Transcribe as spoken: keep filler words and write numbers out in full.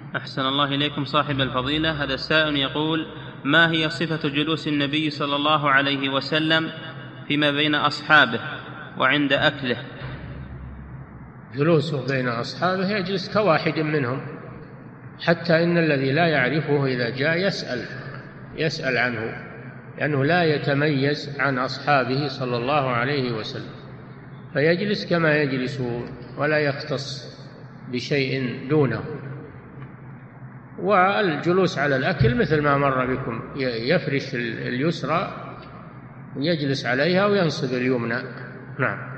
أحسن الله إليكم صاحب الفضيلة. هذا السائل يقول: ما هي صفة جلوس النبي صلى الله عليه وسلم فيما بين أصحابه وعند أكله؟ جلوسه بين أصحابه يجلس كواحد منهم، حتى إن الذي لا يعرفه إذا جاء يسأل يسأل عنه، لأنه لا يتميز عن أصحابه صلى الله عليه وسلم، فيجلس كما يجلسون ولا يختص بشيء دونه. والجلوس على الأكل مثل ما مر بكم، يفرش اليسرى ويجلس عليها وينصب اليمنى. نعم.